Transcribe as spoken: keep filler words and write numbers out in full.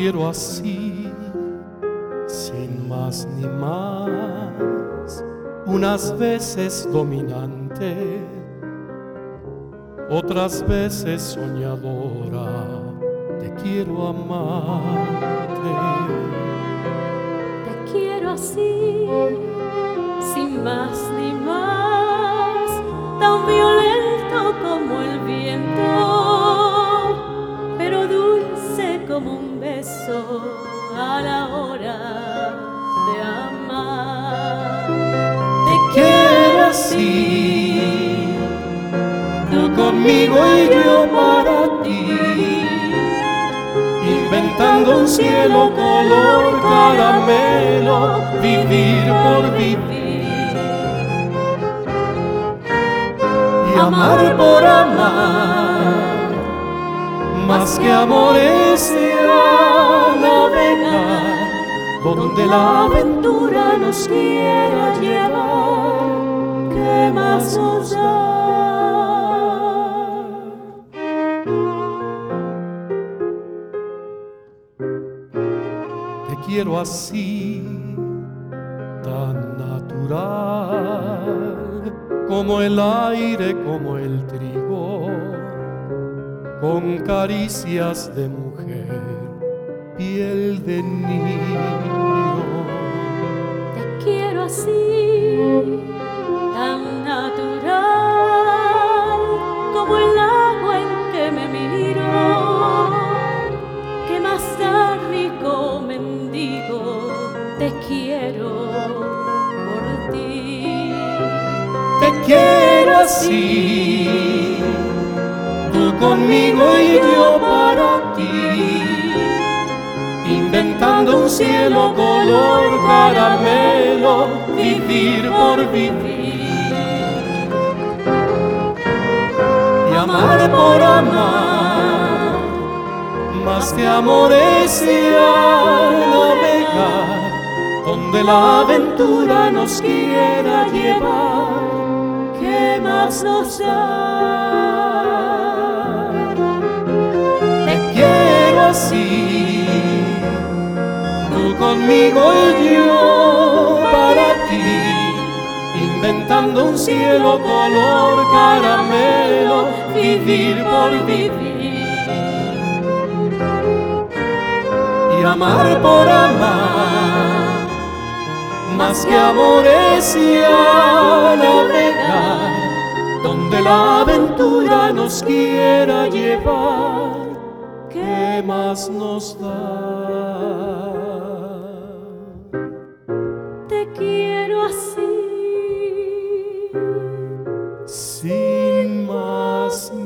quiero así, sin más ni más, unas veces dominante, otras veces soñadora, te quiero amarte. Te quiero así, sin más ni más, tan violento como el viento, pero dulce como un beso a la hora de amar. Te quiero así, tú conmigo y yo para ti, inventando un cielo color caramelo, vivir por vivir y amar por amar, más que amores y a navegar donde la aventura nos quiera llevar. ¿Qué más nos da? Te quiero así, tan natural, como el aire, como el trigo, con caricias de mujer, piel de niño. Te quiero así, tan natural, como el agua en que me miro, que más da rico mendigo, te quiero por ti. Te quiero así, tú conmigo y yo para ti, inventando un cielo color caramelo, vivir por vivir y amar por amar, más que amores y a navegar donde la aventura nos quiera llevar. ¿Qué más nos da? Te quiero así, tú conmigo y yo para ti, inventando un cielo color caramelo, vivir por vivir y amar por amar, más que amores y a navegar donde la aventura nos quiera llevar. ¿Qué más nos da? Te quiero así, Sin más